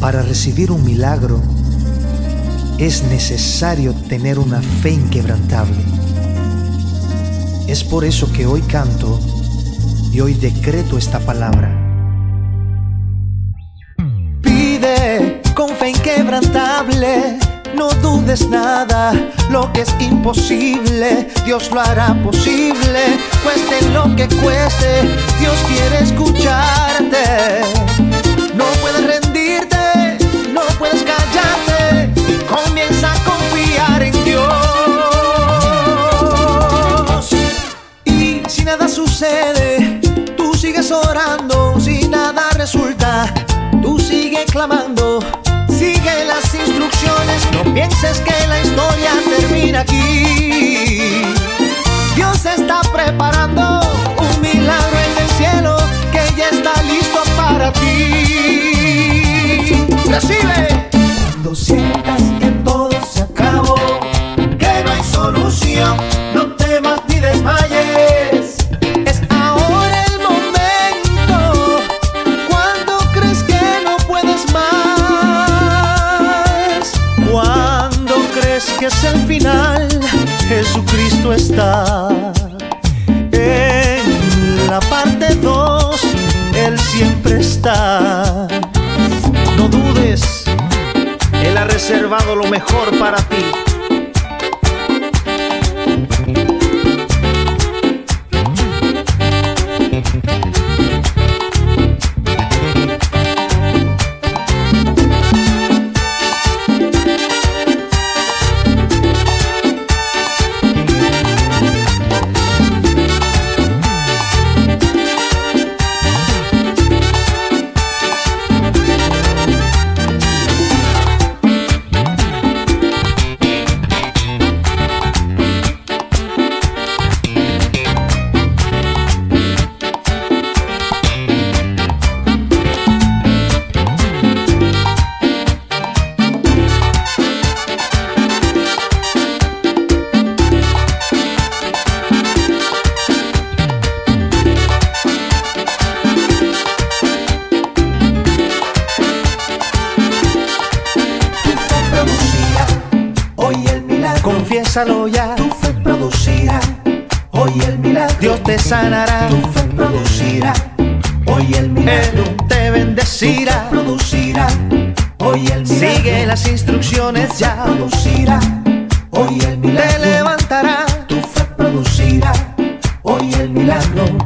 Para recibir un milagro es necesario tener una fe inquebrantable. Es por eso que hoy canto y hoy decreto esta palabra. Pide con fe inquebrantable, no dudes nada, lo que es imposible, Dios lo hará posible. Cueste lo que cueste, Dios quiere escucharte. No puedes rendirte, no puedes callarte, y comienza a confiar en Dios. Y si nada sucede, tú sigues orando. Si nada resulta, tú sigues clamando. Sigue las instrucciones, no pienses que la historia termina aquí. Dios está preparando un milagro en el cielo que ya está listo para ti. ¡Recibe! Cuando sientas que todo se acabó, que no hay solución, no temas ni desmayes. Es ahora el momento, cuando crees que no puedes más. Cuando crees que es el final, Jesucristo está. En la parte 2, Él siempre está. No dudes, Él ha reservado lo mejor para ti. Confiésalo ya. Tu fe producirá hoy el milagro. Dios te sanará. Tu fe producirá hoy el milagro. Él te bendecirá. Tu fe producirá hoy el milagro. Sigue las instrucciones tu ya. Fe producirá hoy el milagro. Te levantará. Tu fe producirá hoy el milagro.